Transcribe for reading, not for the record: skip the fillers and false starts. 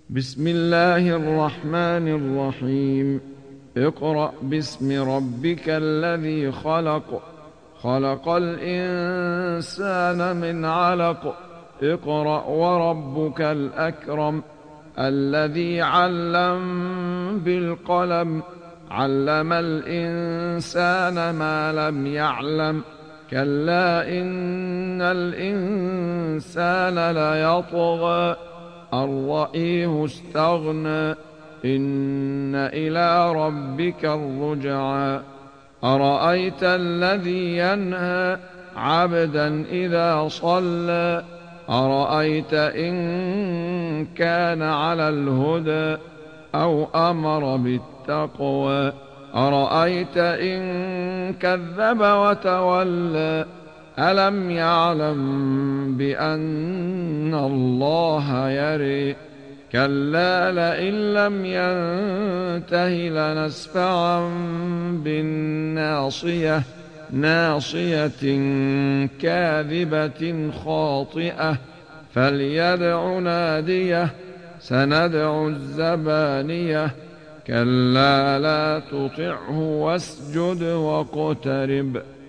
بسم الله الرحمن الرحيم. اقرأ باسم ربك الذي خلق، خلق الإنسان من علق. اقرأ وربك الأكرم الذي علم بالقلم، علم الإنسان ما لم يعلم. كلا إن الإنسان ليطغى أن رآه استغنى، إن إلى ربك الرجعى. أرأيت الذي ينهى عبدا إذا صلى، أرأيت إن كان على الهدى أو أمر بالتقوى، أرأيت إن كذب وتولى. ألم يعلم بأن الله يرى. كلا لئن لم ينته لنسفعا بالناصية، ناصية كاذبة خاطئة. فليدع ناديه، سندع الزبانية. كلا لا تطعه واسجد واقترب.